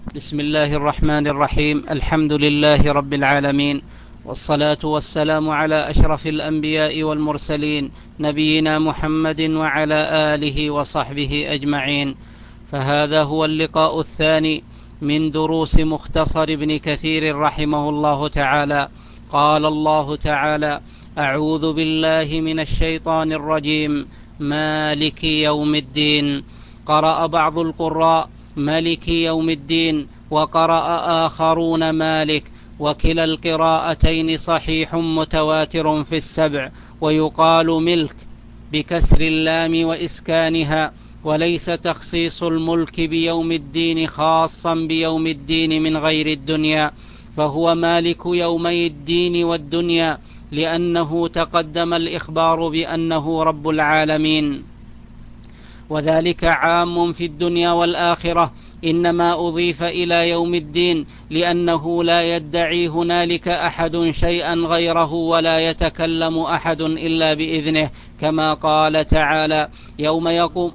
بسم الله الرحمن الرحيم. الحمد لله رب العالمين، والصلاة والسلام على أشرف الأنبياء والمرسلين، نبينا محمد وعلى آله وصحبه أجمعين. فهذا هو اللقاء الثاني من دروس مختصر ابن كثير رحمه الله تعالى. قال الله تعالى: أعوذ بالله من الشيطان الرجيم. مالك يوم الدين. قرأ بعض القراء ملك يوم الدين، وقرأ آخرون مالك، وكلا القراءتين صحيح متواتر في السبع. ويقال ملك بكسر اللام وإسكانها، وليس تخصيص الملك بيوم الدين خاصا بيوم الدين من غير الدنيا، فهو مالك يومي الدين والدنيا، لأنه تقدم الإخبار بأنه رب العالمين، وذلك عام في الدنيا والآخرة. إنما أضيف إلى يوم الدين لأنه لا يدعي هنالك أحد شيئا غيره، ولا يتكلم أحد إلا بإذنه، كما قال تعالى: يوم يقوم.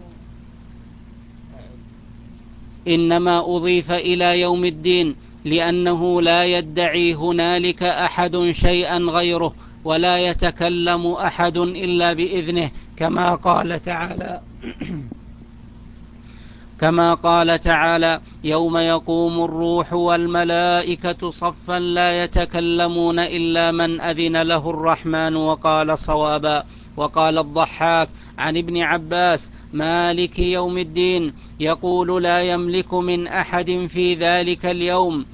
إنما أضيف إلى يوم الدين لأنه لا يدعي هنالك أحد شيئا غيره، ولا يتكلم أحد إلا بإذنه، كما قال تعالى: يوم يقوم الروح والملائكة صفا لا يتكلمون إلا من أذن له الرحمن وقال صوابا. وقال الضحاك عن ابن عباس: مالك يوم الدين، يقول لا يملك من أحد في ذلك اليوم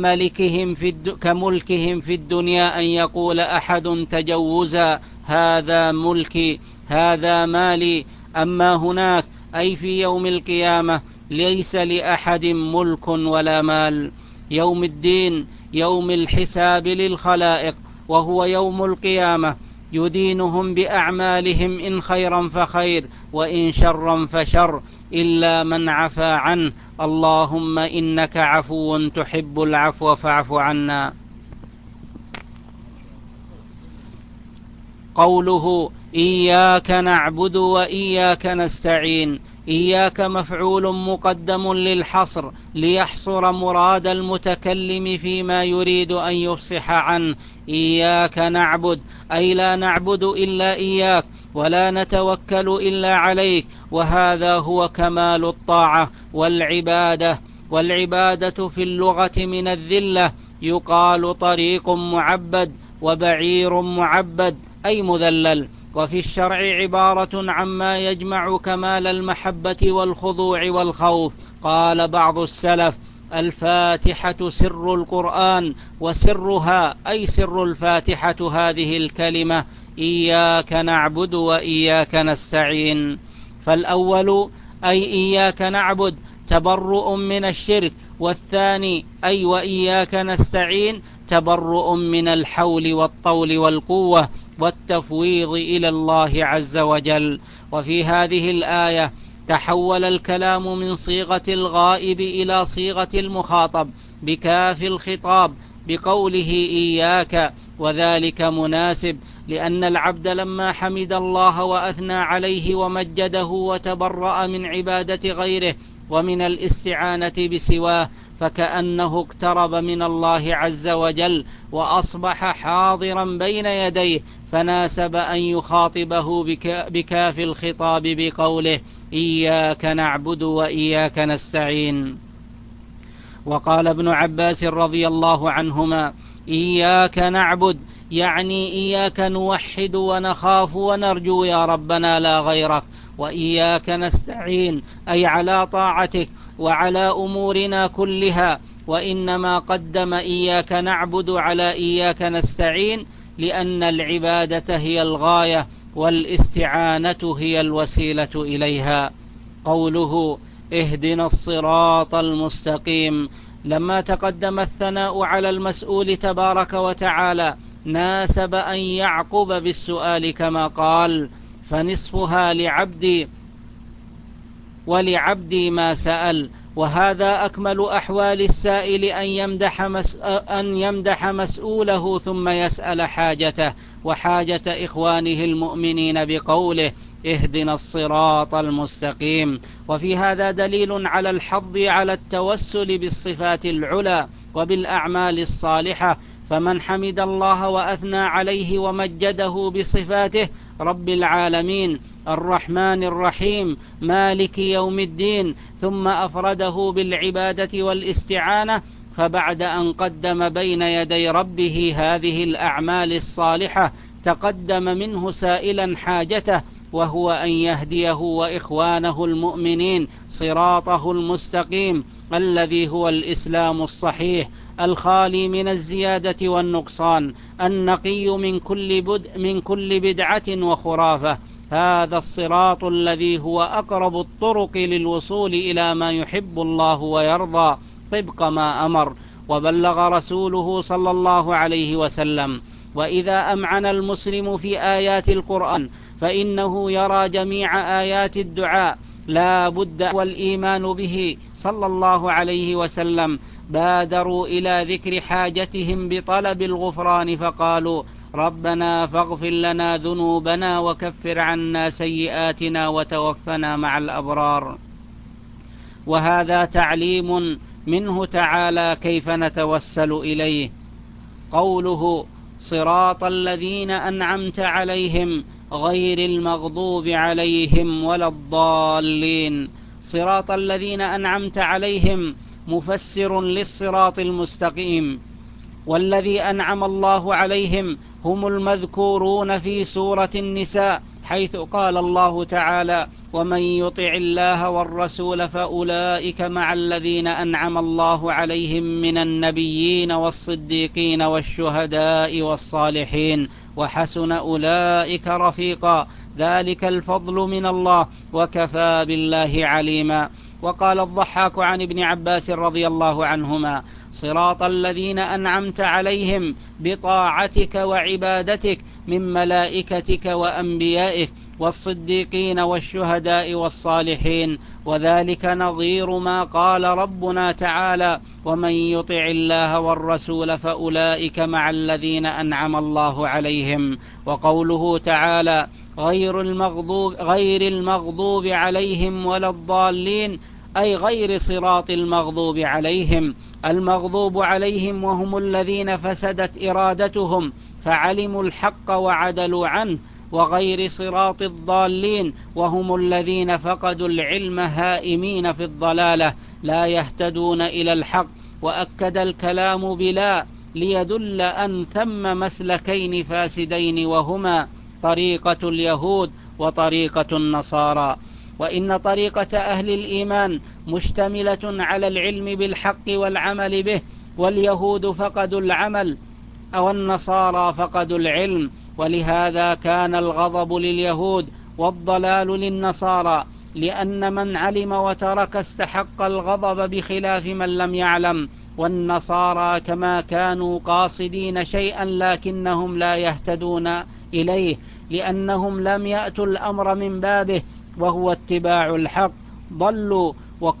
كملكهم في الدنيا أن يقول أحد تجوزا: هذا ملكي، هذا مالي. أما هناك، أي في يوم القيامة، ليس لأحد ملك ولا مال. يوم الدين يوم الحساب للخلائق، وهو يوم القيامة، يدينهم بأعمالهم، إن خيرا فخير وإن شرا فشر، إلا من عفا عنه. اللهم إنك عفو تحب العفو فاعف عنا. قوله: إياك نعبد وإياك نستعين. إياك مفعول مقدم للحصر، ليحصر مراد المتكلم فيما يريد أن يفصح عنه. إياك نعبد، أي لا نعبد إلا إياك، ولا نتوكل إلا عليك، وهذا هو كمال الطاعة والعبادة في اللغة من الذلة. يقال طريق معبد وبعير معبد، أي مذلل. وفي الشرع عبارة عما يجمع كمال المحبة والخضوع والخوف. قال بعض السلف: الفاتحة سر القرآن، وسرها أي سر الفاتحة هذه الكلمة: إياك نعبد وإياك نستعين. فالأول أي إياك نعبد تبرؤ من الشرك، والثاني أي وإياك نستعين تبرؤ من الحول والطول والقوة والتفويض إلى الله عز وجل. وفي هذه الآية تحول الكلام من صيغة الغائب إلى صيغة المخاطب بكاف الخطاب بقوله إياك، وذلك مناسب، لأن العبد لما حمد الله وأثنى عليه ومجده وتبرأ من عبادة غيره ومن الاستعانة بسواه، فكأنه اقترب من الله عز وجل وأصبح حاضرا بين يديه، فناسب أن يخاطبه بكاف الخطاب بقوله: إياك نعبد وإياك نستعين. وقال ابن عباس رضي الله عنهما: إياك نعبد يعني إياك نوحد ونخاف ونرجو يا ربنا لا غيرك، وإياك نستعين أي على طاعتك وعلى أمورنا كلها. وإنما قدم إياك نعبد على إياك نستعين لأن العبادة هي الغاية، والاستعانة هي الوسيلة إليها. قوله: اهدنا الصراط المستقيم، لما تقدم الثناء على المسؤول تبارك وتعالى، ناسب أن يعقب بالسؤال كما قال: فنصفها لعبدي ولعبدي ما سأل. وهذا أكمل أحوال السائل، أن يمدح مسؤوله ثم يسأل حاجته وحاجة إخوانه المؤمنين بقوله: اهدنا الصراط المستقيم. وفي هذا دليل على الحظ على التوسل بالصفات العلى وبالأعمال الصالحة، فمن حمد الله وأثنى عليه ومجده بصفاته: رب العالمين، الرحمن الرحيم، مالك يوم الدين، ثم أفرده بالعبادة والاستعانة، فبعد أن قدم بين يدي ربه هذه الأعمال الصالحة تقدم منه سائلا حاجته، وهو أن يهديه وإخوانه المؤمنين صراطه المستقيم الذي هو الإسلام الصحيح الخالي من الزيادة والنقصان، النقي من كل بدعة وخرافة. هذا الصراط الذي هو أقرب الطرق للوصول إلى ما يحب الله ويرضى طبق ما أمر وبلغ رسوله صلى الله عليه وسلم. وإذا أمعن المسلم في آيات القرآن فإنه يرى جميع آيات الدعاء لا بد والإيمان به صلى الله عليه وسلم. بادروا إلى ذكر حاجتهم بطلب الغفران فقالوا: ربنا فاغفر لنا ذنوبنا وكفر عنا سيئاتنا وتوفنا مع الأبرار. وهذا تعليم منه تعالى كيف نتوسل إليه. قوله: صراط الذين أنعمت عليهم غير المغضوب عليهم ولا الضالين. صراط الذين أنعمت عليهم مفسر للصراط المستقيم، والذي أنعم الله عليهم هم المذكورون في سورة النساء، حيث قال الله تعالى: ومن يطع الله والرسول فأولئك مع الذين أنعم الله عليهم من النبيين والصديقين والشهداء والصالحين وحسن أولئك رفيقا، ذلك الفضل من الله وكفى بالله عليما. وقال الضحاك عن ابن عباس رضي الله عنهما: صراط الذين أنعمت عليهم بطاعتك وعبادتك من ملائكتك وأنبيائك والصديقين والشهداء والصالحين. وذلك نظير ما قال ربنا تعالى: ومن يطع الله والرسول فأولئك مع الذين أنعم الله عليهم. وقوله تعالى: غير المغضوب عليهم ولا الضالين، أي غير صراط المغضوب عليهم. المغضوب عليهم وهم الذين فسدت إرادتهم فعلموا الحق وعدلوا عنه، وغير صراط الضالين وهم الذين فقدوا العلم هائمين في الضلالة لا يهتدون إلى الحق. وأكد الكلام بلا ليدل أن ثم مسلكين فاسدين، وهما طريقة اليهود وطريقة النصارى. وإن طريقة أهل الإيمان مشتملة على العلم بالحق والعمل به، واليهود فقدوا العمل والنصارى فقدوا العلم، ولهذا كان الغضب لليهود والضلال للنصارى، لأن من علم وترك استحق الغضب بخلاف من لم يعلم. والنصارى كما كانوا قاصدين شيئا لكنهم لا يهتدون إليه، لأنهم لم يأتوا الأمر من بابه وهو اتباع الحق، ضلوا.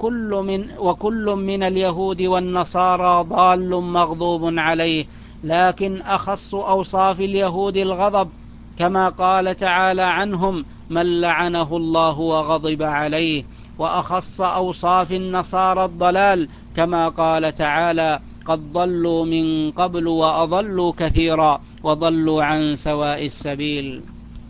وكل من اليهود والنصارى ضال مغضوب عليه، لكن أخص أوصاف اليهود الغضب، كما قال تعالى عنهم: من لعنه الله وغضب عليه. وأخص أوصاف النصارى الضلال، كما قال تعالى: قد ضلوا من قبل وأضلوا كثيرا وضلوا عن سواء السبيل.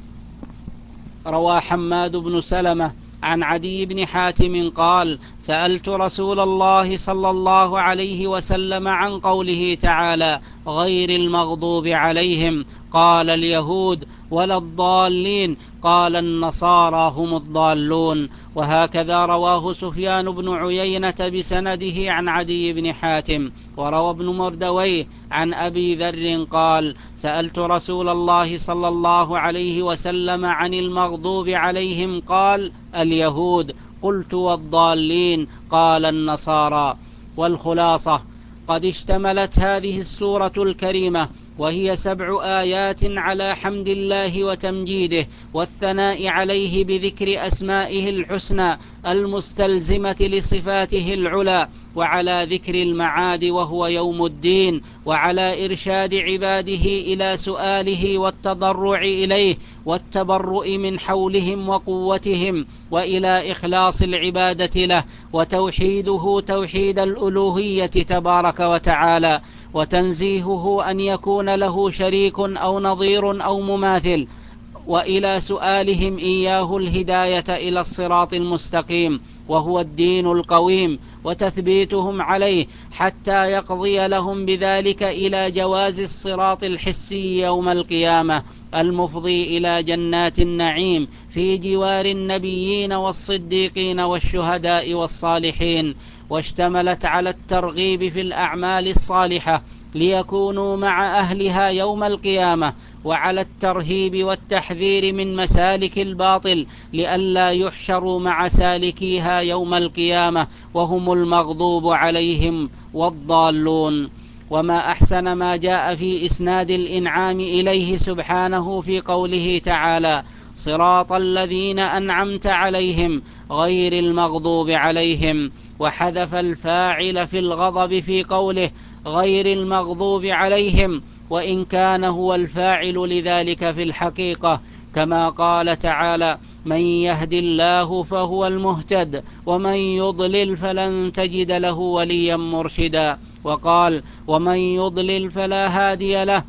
روى حماد بن سلمة عن عدي بن حاتم قال: سألت رسول الله صلى الله عليه وسلم عن قوله تعالى: غير المغضوب عليهم، قال: اليهود. ولا الضالين، قال: النصارى هم الضالون. وهكذا رواه سفيان بن عيينة بسنده عن عدي بن حاتم. وروى ابن مردويه عن أبي ذر قال: سألت رسول الله صلى الله عليه وسلم عن المغضوب عليهم، قال: اليهود. قلت: والضالين؟ قال: النصارى. والخلاصة: قد اشتملت هذه السورة الكريمة وهي 7 آيات على حمد الله وتمجيده والثناء عليه بذكر أسمائه الحسنى المستلزمة لصفاته العلى وعلى ذكر المعاد وهو يوم الدين، وعلى إرشاد عباده إلى سؤاله والتضرع إليه والتبرؤ من حولهم وقوتهم، وإلى إخلاص العبادة له وتوحيده توحيد الألوهية تبارك وتعالى، وتنزيهه أن يكون له شريك أو نظير أو مماثل، وإلى سؤالهم إياه الهداية إلى الصراط المستقيم وهو الدين القويم، وتثبيتهم عليه حتى يقضي لهم بذلك إلى جواز الصراط الحسي يوم القيامة المفضي إلى جنات النعيم في جوار النبيين والصديقين والشهداء والصالحين. واشتملت على الترغيب في الأعمال الصالحة ليكونوا مع أهلها يوم القيامة، وعلى الترهيب والتحذير من مسالك الباطل لئلا يحشروا مع سالكيها يوم القيامة وهم المغضوب عليهم والضالون. وما أحسن ما جاء في إسناد الإنعام إليه سبحانه في قوله تعالى: صراط الذين أنعمت عليهم غير المغضوب عليهم، وحذف الفاعل في الغضب في قوله غير المغضوب عليهم، وإن كان هو الفاعل لذلك في الحقيقة، كما قال تعالى: من يهد الله فهو المهتد ومن يضلل فلن تجد له وليا مرشدا، وقال: ومن يضلل فلا هادي له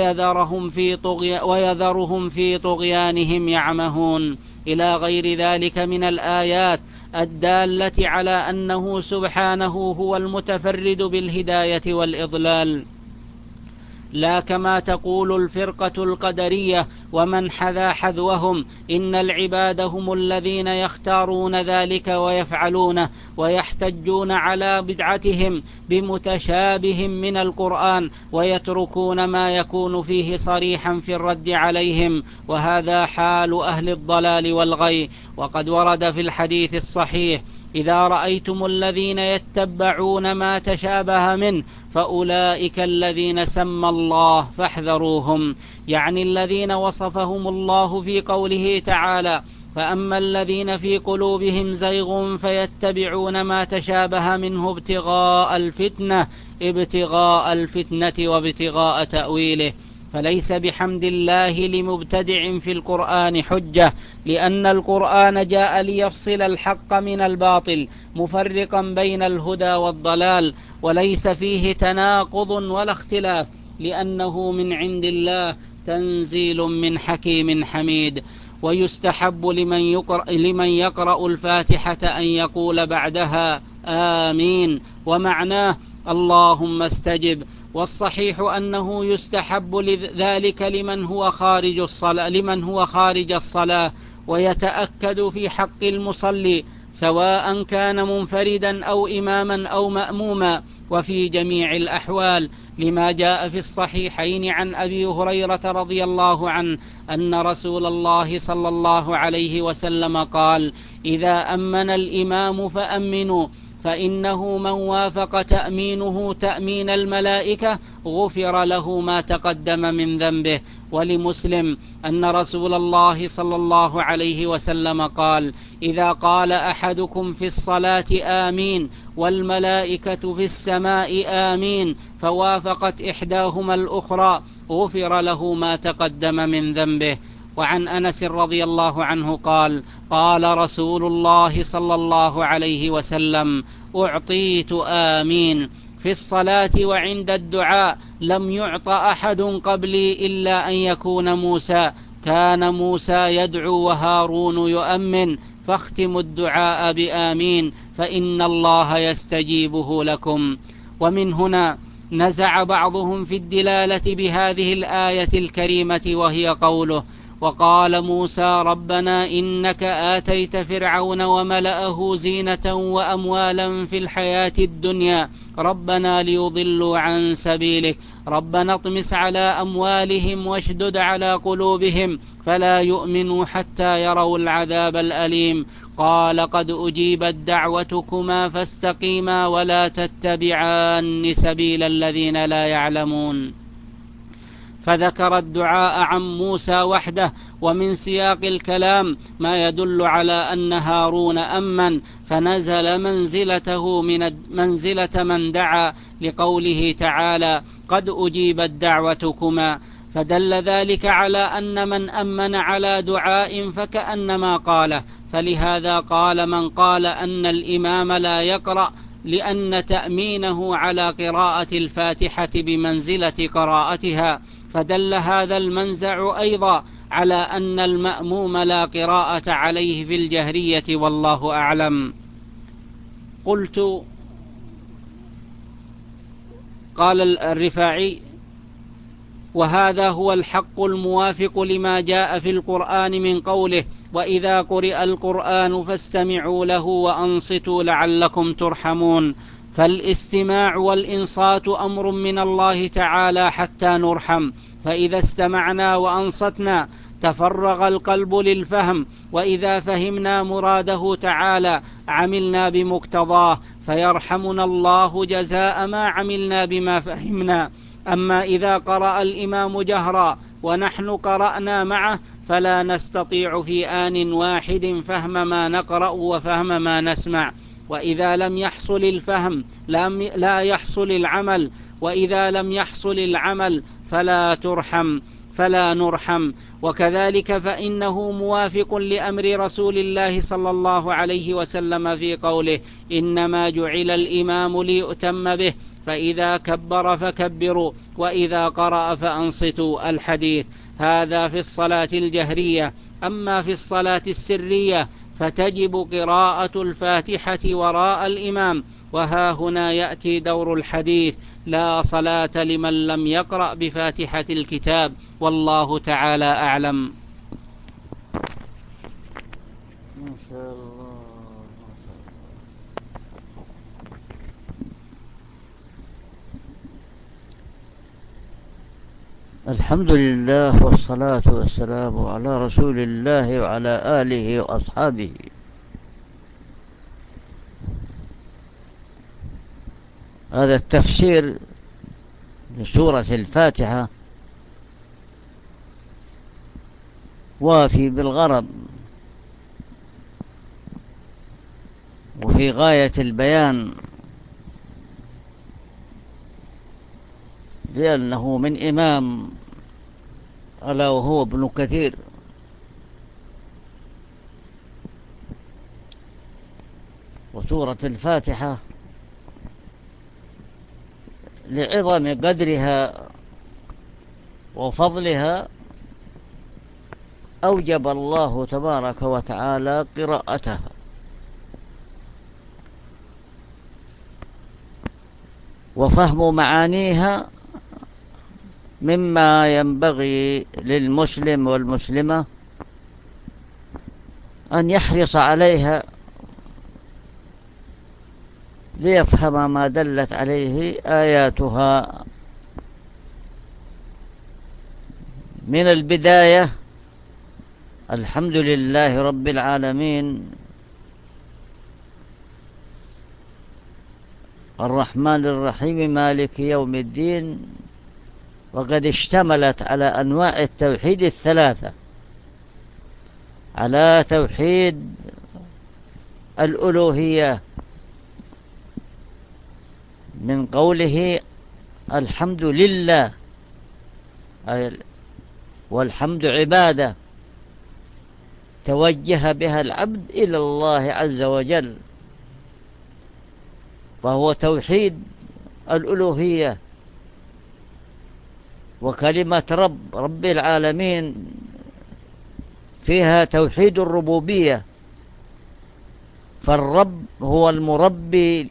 ويذرهم في طغيانهم يعمهون، إلى غير ذلك من الآيات الدالة على أنه سبحانه هو المتفرد بالهداية والإضلال، لا كما تقول الفرقة القدرية ومن حذا حذوهم إن العباد هم الذين يختارون ذلك ويفعلونه، ويحتجون على بدعتهم بمتشابه من القرآن ويتركون ما يكون فيه صريحا في الرد عليهم، وهذا حال أهل الضلال والغي. وقد ورد في الحديث الصحيح: إذا رأيتم الذين يتبعون ما تشابه منه فأولئك الذين سمى الله فاحذروهم، يعني الذين وصفهم الله في قوله تعالى: فأما الذين في قلوبهم زيغ فيتبعون ما تشابه منه ابتغاء الفتنة وابتغاء تأويله. فليس بحمد الله لمبتدع في القرآن حجة، لأن القرآن جاء ليفصل الحق من الباطل مفرقا بين الهدى والضلال، وليس فيه تناقض ولا اختلاف، لأنه من عند الله تنزيل من حكيم حميد. ويستحب لمن يقرأ الفاتحة أن يقول بعدها آمين، ومعناه اللهم استجب. والصحيح أنه يستحب ذلك لمن هو خارج الصلاة، ويتأكد في حق المصلي سواء كان منفردا أو إماما أو مأموما، وفي جميع الأحوال، لما جاء في الصحيحين عن أبي هريرة رضي الله عنه أن رسول الله صلى الله عليه وسلم قال: إذا أمن الإمام فأمنوا، فإنه من وافق تأمينه تأمين الملائكة غفر له ما تقدم من ذنبه. ولمسلم أن رسول الله صلى الله عليه وسلم قال: إذا قال أحدكم في الصلاة آمين والملائكة في السماء آمين فوافقت إحداهما الأخرى غفر له ما تقدم من ذنبه. وعن أنس رضي الله عنه قال: قال رسول الله صلى الله عليه وسلم: أعطيت آمين في الصلاة وعند الدعاء لم يعط أحد قبلي إلا أن يكون موسى، كان موسى يدعو وهارون يؤمن، فاختموا الدعاء بآمين فإن الله يستجيبه لكم. ومن هنا نزع بعضهم في الدلالة بهذه الآية الكريمة، وهي قوله: وقال موسى ربنا إنك آتيت فرعون وملأه زينة وأموالا في الحياة الدنيا ربنا ليضلوا عن سبيلك ربنا اطمس على أموالهم واشدد على قلوبهم فلا يؤمنوا حتى يروا العذاب الأليم. قال: قد أجيبت دعوتكما فاستقيما ولا تتبعان سبيل الذين لا يعلمون. فذكر الدعاء عن موسى وحده، ومن سياق الكلام ما يدل على أن هارون أمن فنزل منزلته منزلة من دعا، لقوله تعالى: قد أجيبت دعوتكما، فدل ذلك على أن من أمن على دعاء فكأنما قاله. فلهذا قال من قال أن الإمام لا يقرأ، لأن تأمينه على قراءة الفاتحة بمنزلة قراءتها، فدل هذا المنزع أيضا على أن المأموم لا قراءة عليه في الجهرية، والله أعلم. قلت: قال الرفاعي: وهذا هو الحق الموافق لما جاء في القرآن من قوله: وإذا قرئ القرآن فاستمعوا له وأنصتوا لعلكم ترحمون. فالاستماع والإنصات أمر من الله تعالى حتى نرحم، فإذا استمعنا وأنصتنا تفرغ القلب للفهم، وإذا فهمنا مراده تعالى عملنا بمقتضاه، فيرحمنا الله جزاء ما عملنا بما فهمنا. أما إذا قرأ الإمام جهرا ونحن قرأنا معه فلا نستطيع في آن واحد فهم ما نقرأ وفهم ما نسمع، وإذا لم يحصل الفهم لا يحصل العمل، وإذا لم يحصل العمل فلا نرحم. وكذلك فإنه موافق لأمر رسول الله صلى الله عليه وسلم في قوله: إنما جعل الإمام ليؤتم به، فإذا كبر فكبروا، وإذا قرأ فأنصتوا. الحديث هذا في الصلاة الجهرية. أما في الصلاة السرية فتجب قراءة الفاتحة وراء الإمام، وها هنا يأتي دور الحديث: لا صلاة لمن لم يقرأ بفاتحة الكتاب، والله تعالى أعلم. ما شاء الله. الحمد لله والصلاة والسلام على رسول الله وعلى آله وأصحابه. هذا التفسير لسورة الفاتحة وافي بالغرض وفي غاية البيان، لأنه من إمام ألا وهو ابن كثير، وسورة الفاتحة لعظم قدرها وفضلها أوجب الله تبارك وتعالى قراءتها، وفهم معانيها مما ينبغي للمسلم والمسلمة أن يحرص عليها ليفهم ما دلت عليه آياتها من البداية: الحمد لله رب العالمين، الرحمن الرحيم، مالك يوم الدين. وقد اشتملت على أنواع التوحيد الثلاثة: على توحيد الألوهية من قوله الحمد لله، والحمد عبادة توجه بها العبد إلى الله عز وجل، فهو توحيد الألوهية. وكلمة رب العالمين فيها توحيد الربوبية، فالرب هو المربي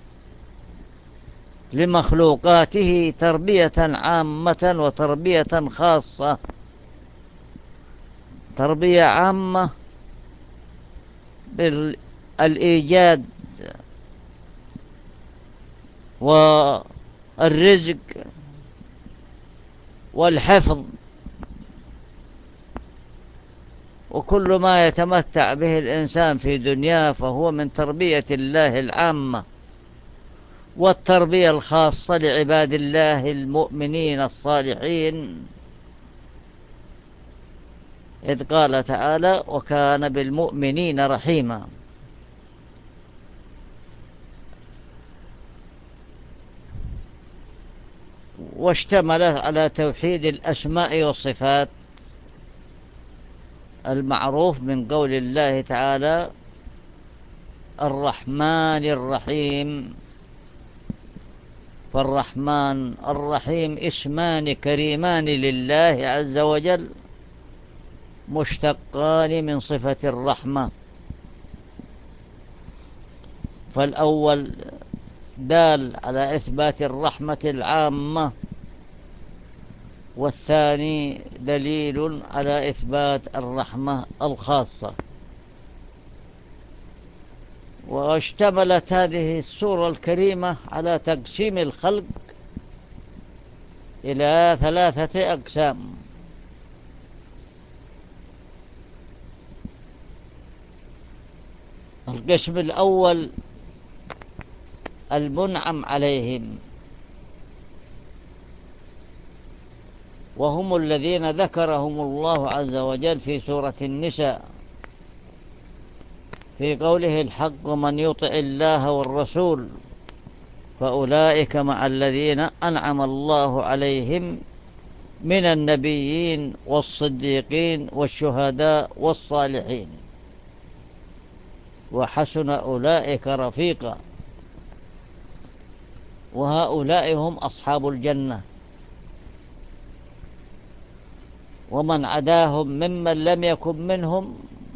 لمخلوقاته تربية عامة وتربية خاصة. تربية عامة بالإيجاد والرزق والحفظ وكل ما يتمتع به الإنسان في دنياه، فهو من تربية الله العامة. والتربية الخاصة لعباد الله المؤمنين الصالحين إذ قال تعالى وكان بالمؤمنين رحيما. واشتملت على توحيد الأسماء والصفات المعروف من قول الله تعالى الرحمن الرحيم. فالرحمن الرحيم اسمان كريمان لله عز وجل مشتقان من صفة الرحمة. فالأول دال على إثبات الرحمة العامة، والثاني دليل على إثبات الرحمة الخاصة. واشتملت هذه السورة الكريمة على تقسيم الخلق إلى 3 أقسام. القسم الأول المنعم عليهم، وهم الذين ذكرهم الله عز وجل في سورة النساء في قوله الحق ومن يطع الله والرسول فأولئك مع الذين أنعم الله عليهم من النبيين والصديقين والشهداء والصالحين وحسن أولئك رفيقا. وهؤلاء هم أصحاب الجنة. ومن عداهم ممن لم يكن منهم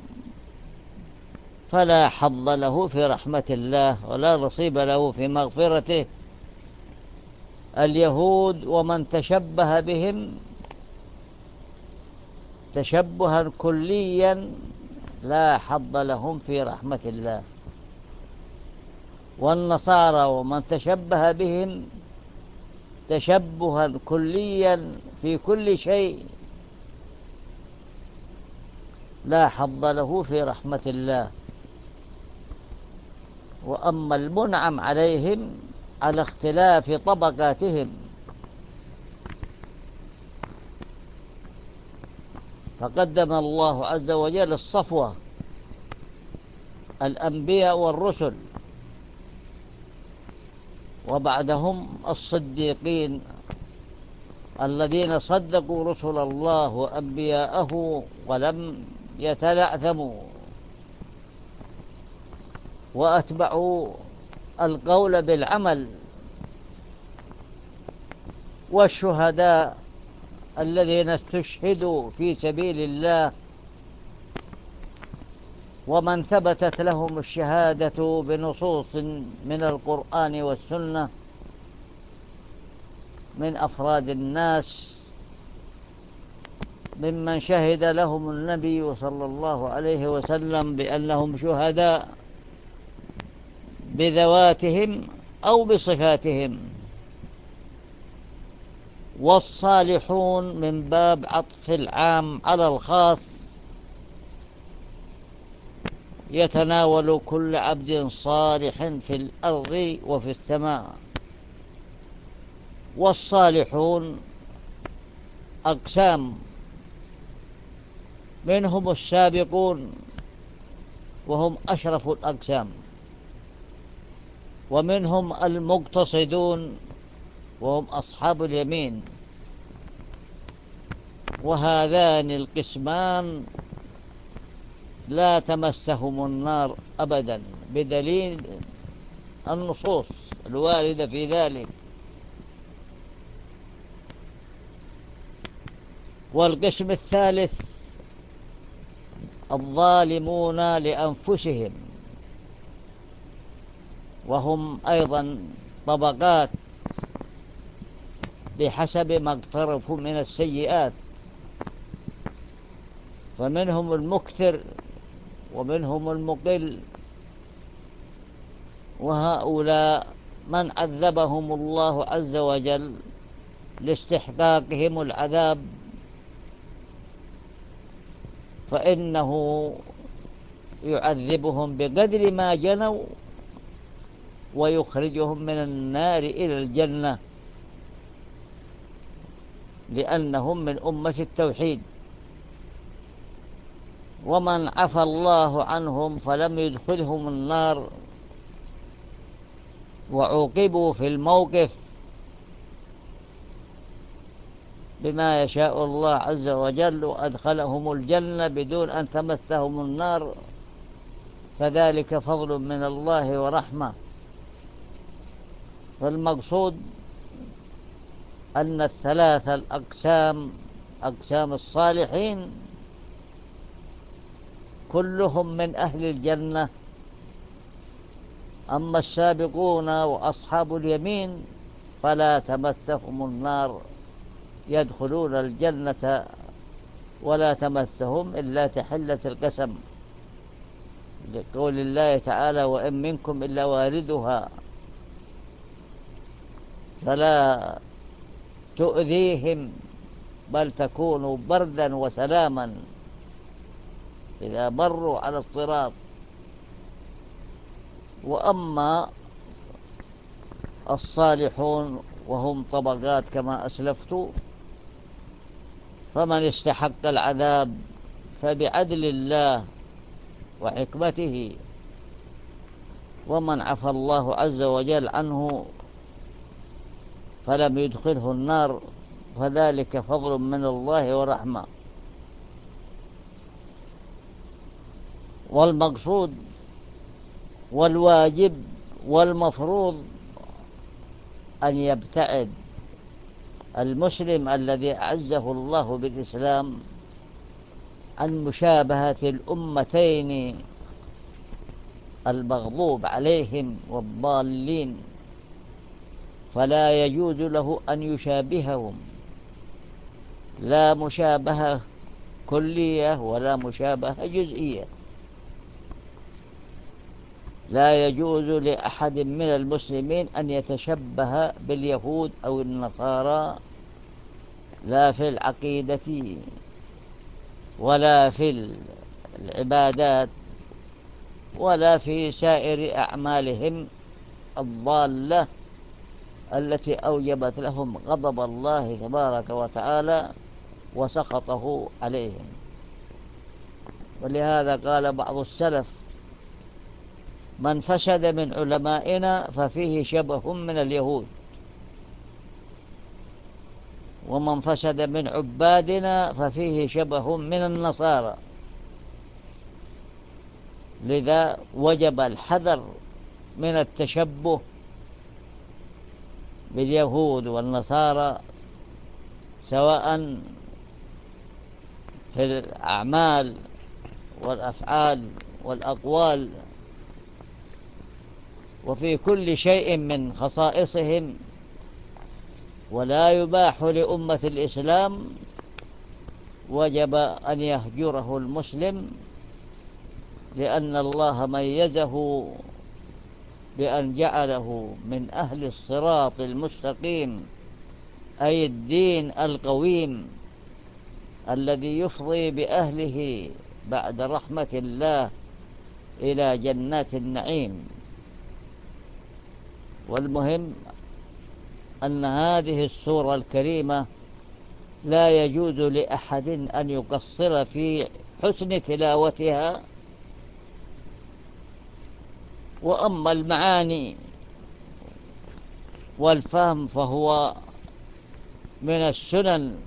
فلا حظ له في رحمة الله ولا نصيب له في مغفرته. اليهود ومن تشبه بهم تشبها كليا لا حظ لهم في رحمة الله. والنصارى ومن تشبه بهم تشبها كليا في كل شيء لا حظ له في رحمة الله. وأما المنعم عليهم على اختلاف طبقاتهم فقدم الله عز وجل الصفوة الأنبياء والرسل، وبعدهم الصديقين الذين صدقوا رسل الله وأنبياءه ولم يتلعثموا وأتبعوا القول بالعمل. والشهداء الذين استشهدوا في سبيل الله ومن ثبتت لهم الشهادة بنصوص من القرآن والسنة من أفراد الناس ممن شهد لهم النبي صلى الله عليه وسلم بأنهم شهداء بذواتهم أو بصفاتهم. والصالحون من باب عطف العام على الخاص يتناول كل عبد صالح في الأرض وفي السماء. والصالحون أقسام، منهم السابقون وهم أشرف الأقسام، ومنهم المقتصدون وهم أصحاب اليمين. وهذان القسمان لا تمسهم النار أبدا بدليل النصوص الواردة في ذلك. والقسم الثالث الظالمون لأنفسهم، وهم أيضا طبقات بحسب ما اقترفوا من السيئات، فمنهم المكثر ومنهم المقل. وهؤلاء من عذبهم الله عز وجل لاستحقاقهم العذاب فإنه يعذبهم بقدر ما جنوا ويخرجهم من النار إلى الجنة لأنهم من أمة التوحيد. ومن عفى الله عنهم فلم يدخلهم النار وعوقبوا في الموقف بما يشاء الله عز وجل وأدخلهم الجنة بدون أن تمسهم النار، فذلك فضل من الله ورحمة. فالمقصود أن الثلاثة الأقسام، أقسام الصالحين كلهم من أهل الجنة. أما السابقون وأصحاب اليمين فلا تمسهم النار، يدخلون الجنة ولا تمسهم إلا تحلة القسم، لقول الله تعالى: وإن منكم إلا واردها، فلا تؤذيهم بل تكون بردا وسلاما إذا مروا على الصراط. وأما الصالحون وهم طبقات كما أسلفت، فمن استحق العذاب فبعدل الله وحكمته، ومن عفى الله عز وجل عنه فلم يدخله النار فذلك فضل من الله ورحمة. والمقصود والواجب والمفروض أن يبتعد المسلم الذي أعزه الله بالإسلام عن مشابهة الأمتين المغضوب عليهم والضالين، فلا يجوز له أن يشابههم، لا مشابهة كلية ولا مشابهة جزئية. لا يجوز لأحد من المسلمين أن يتشبه باليهود أو النصارى، لا في العقيدة ولا في العبادات ولا في سائر أعمالهم الضالة التي أوجبت لهم غضب الله تبارك وتعالى وسخطه عليهم. ولهذا قال بعض السلف: من فسد من علمائنا ففيه شبه من اليهود، ومن فسد من عبادنا ففيه شبه من النصارى. لذا وجب الحذر من التشبه باليهود والنصارى، سواء في الأعمال والأفعال والأقوال وفي كل شيء من خصائصهم. ولا يباح لأمة الإسلام، وجب أن يهجره المسلم، لأن الله ميزه بأن جعله من أهل الصراط المستقيم، أي الدين القويم الذي يفضي بأهله بعد رحمة الله إلى جنات النعيم. والمهم أن هذه السورة الكريمة لا يجوز لأحد أن يقصر في حسن تلاوتها. وأما المعاني والفهم فهو من السنن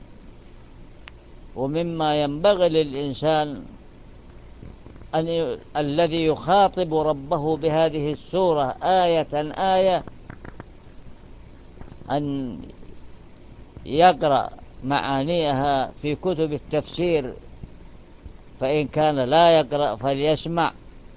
ومما ينبغي للإنسان الذي يخاطب ربه بهذه السورة آية آية أن يقرأ معانيها في كتب التفسير، فإن كان لا يقرأ فليسمع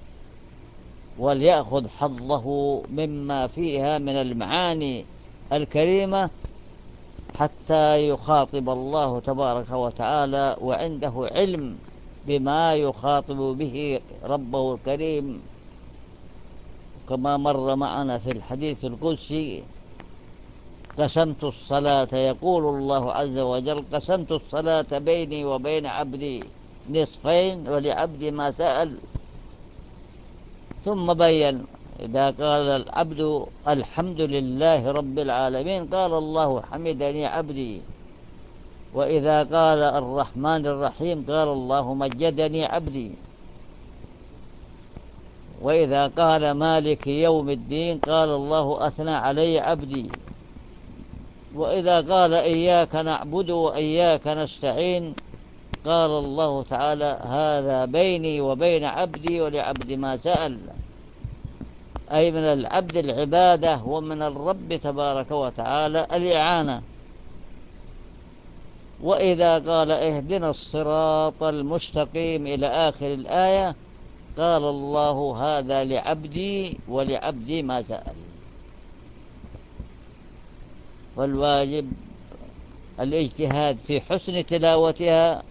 وليأخذ حظه مما فيها من المعاني الكريمة حتى يخاطب الله تبارك وتعالى وعنده علم بما يخاطب به ربه الكريم، كما مر معنا في الحديث القدسي: قسمت الصلاة، يقول الله عز وجل: قسمت الصلاة بيني وبين عبدي نصفين ولعبدي ما سأل. ثم بين: إذا قال العبد الحمد لله رب العالمين قال الله حمدني عبدي. وإذا قال الرحمن الرحيم قال الله مجدني عبدي. وإذا قال مالك يوم الدين قال الله أثنى علي عبدي. وإذا قال إياك نعبد وإياك نستعين قال الله تعالى هذا بيني وبين عبدي ولعبد ما سأل، أي من العبد العبادة ومن الرب تبارك وتعالى الإعانة. وإذا قال اهدنا الصراط المستقيم إلى آخر الآية قال الله هذا لعبدي ولعبدي ما سأل. والواجب الاجتهاد في حسن تلاوتها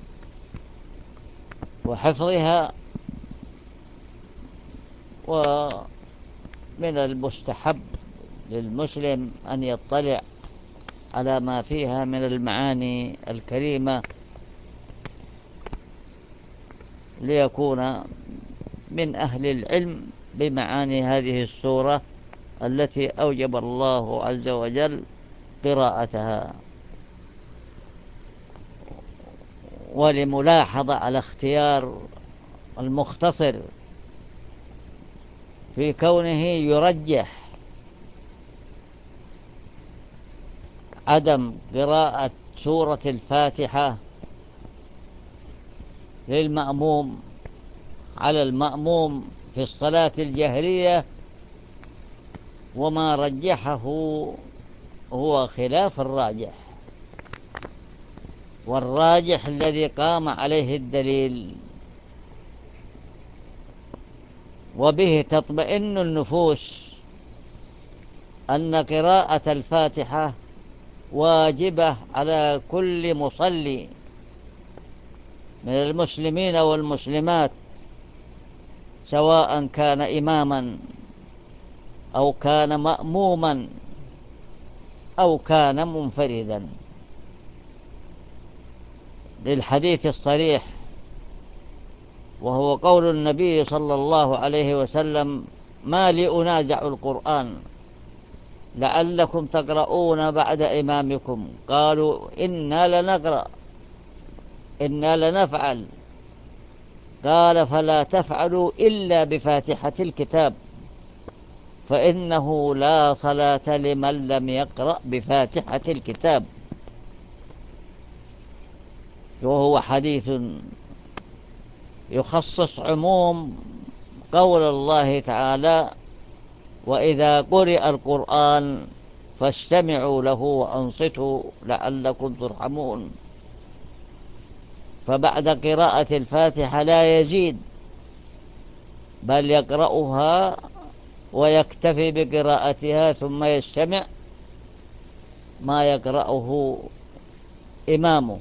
وحفظها، ومن المستحب للمسلم أن يطلع على ما فيها من المعاني الكريمة ليكون من أهل العلم بمعاني هذه السورة التي أوجب الله عز وجل قراءتها. ولملاحظة على اختيار المختصر في كونه يرجح عدم قراءة سورة الفاتحة للمأموم على المأموم في الصلاة الجهرية، وما رجحه هو خلاف الراجح، والراجح الذي قام عليه الدليل وبه تطمئن النفوس أن قراءة الفاتحة واجبة على كل مصلي من المسلمين والمسلمات، سواء كان إماما أو كان مأموما أو كان منفردا، للحديث الصريح وهو قول النبي صلى الله عليه وسلم ما لي أنازع القرآن لعلكم تقرؤون بعد إمامكم، قالوا إنا لنقرأ إنا لنفعل، قال فلا تفعلوا إلا بفاتحة الكتاب فإنه لا صلاة لمن لم يقرأ بفاتحة الكتاب. وهو حديث يخصص عموم قول الله تعالى وإذا قرئ القرآن فاستمعوا له وأنصتوا لعلكم ترحمون. فبعد قراءة الفاتحة لا يزيد بل يقرأها ويكتفي بقراءتها ثم يستمع ما يقرأه إمامه،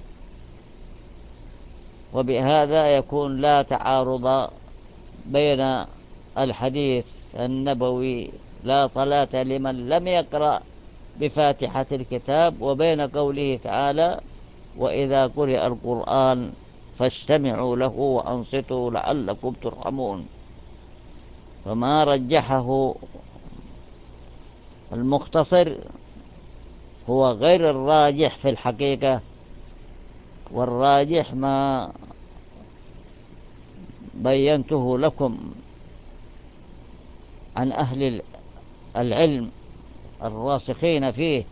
وبهذا يكون لا تعارض بين الحديث النبوي لا صلاة لمن لم يقرأ بفاتحة الكتاب وبين قوله تعالى وإذا قرئ القرآن فاستمعوا له وأنصتوا لعلكم ترحمون. فما رجحه المختصر هو غير الراجح في الحقيقة، والراجح ما بينته لكم عن أهل العلم الراسخين فيه،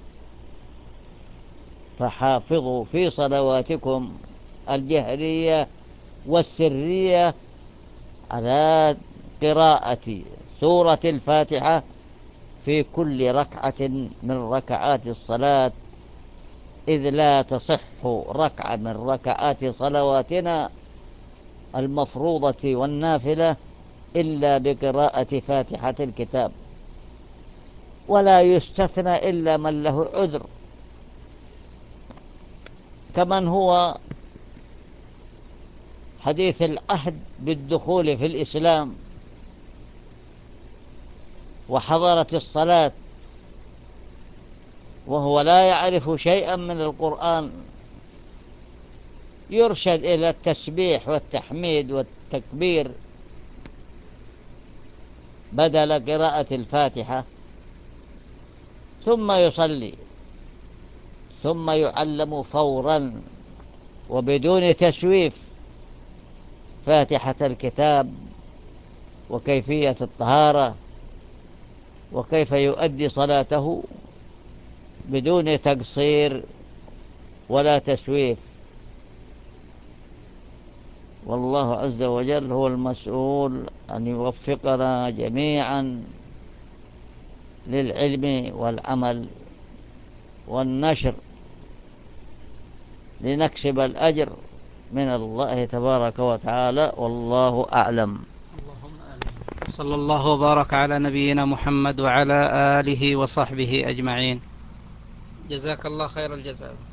فحافظوا في صلواتكم الجهرية والسرية على قراءة سورة الفاتحة في كل ركعة من ركعات الصلاة، إذ لا تصح ركعة من ركعات صلواتنا المفروضة والنافلة إلا بقراءة فاتحة الكتاب، ولا يستثنى إلا من له عذر، كمن هو حديث العهد بالدخول في الإسلام وحضرت الصلاة وهو لا يعرف شيئا من القرآن، يرشد إلى التسبيح والتحميد والتكبير بدل قراءة الفاتحة، ثم يصلي، ثم يعلم فورا وبدون تسويف فاتحة الكتاب وكيفية الطهارة وكيف يؤدي صلاته بدون تقصير ولا تسويف. والله عز وجل هو المسؤول أن يوفقنا جميعا للعلم والعمل والنشر لنكسب الأجر من الله تبارك وتعالى، والله أعلم. اللهم آمين. صلى الله وبارك على نبينا محمد وعلى آله وصحبه أجمعين. جزاك الله خير الجزاء.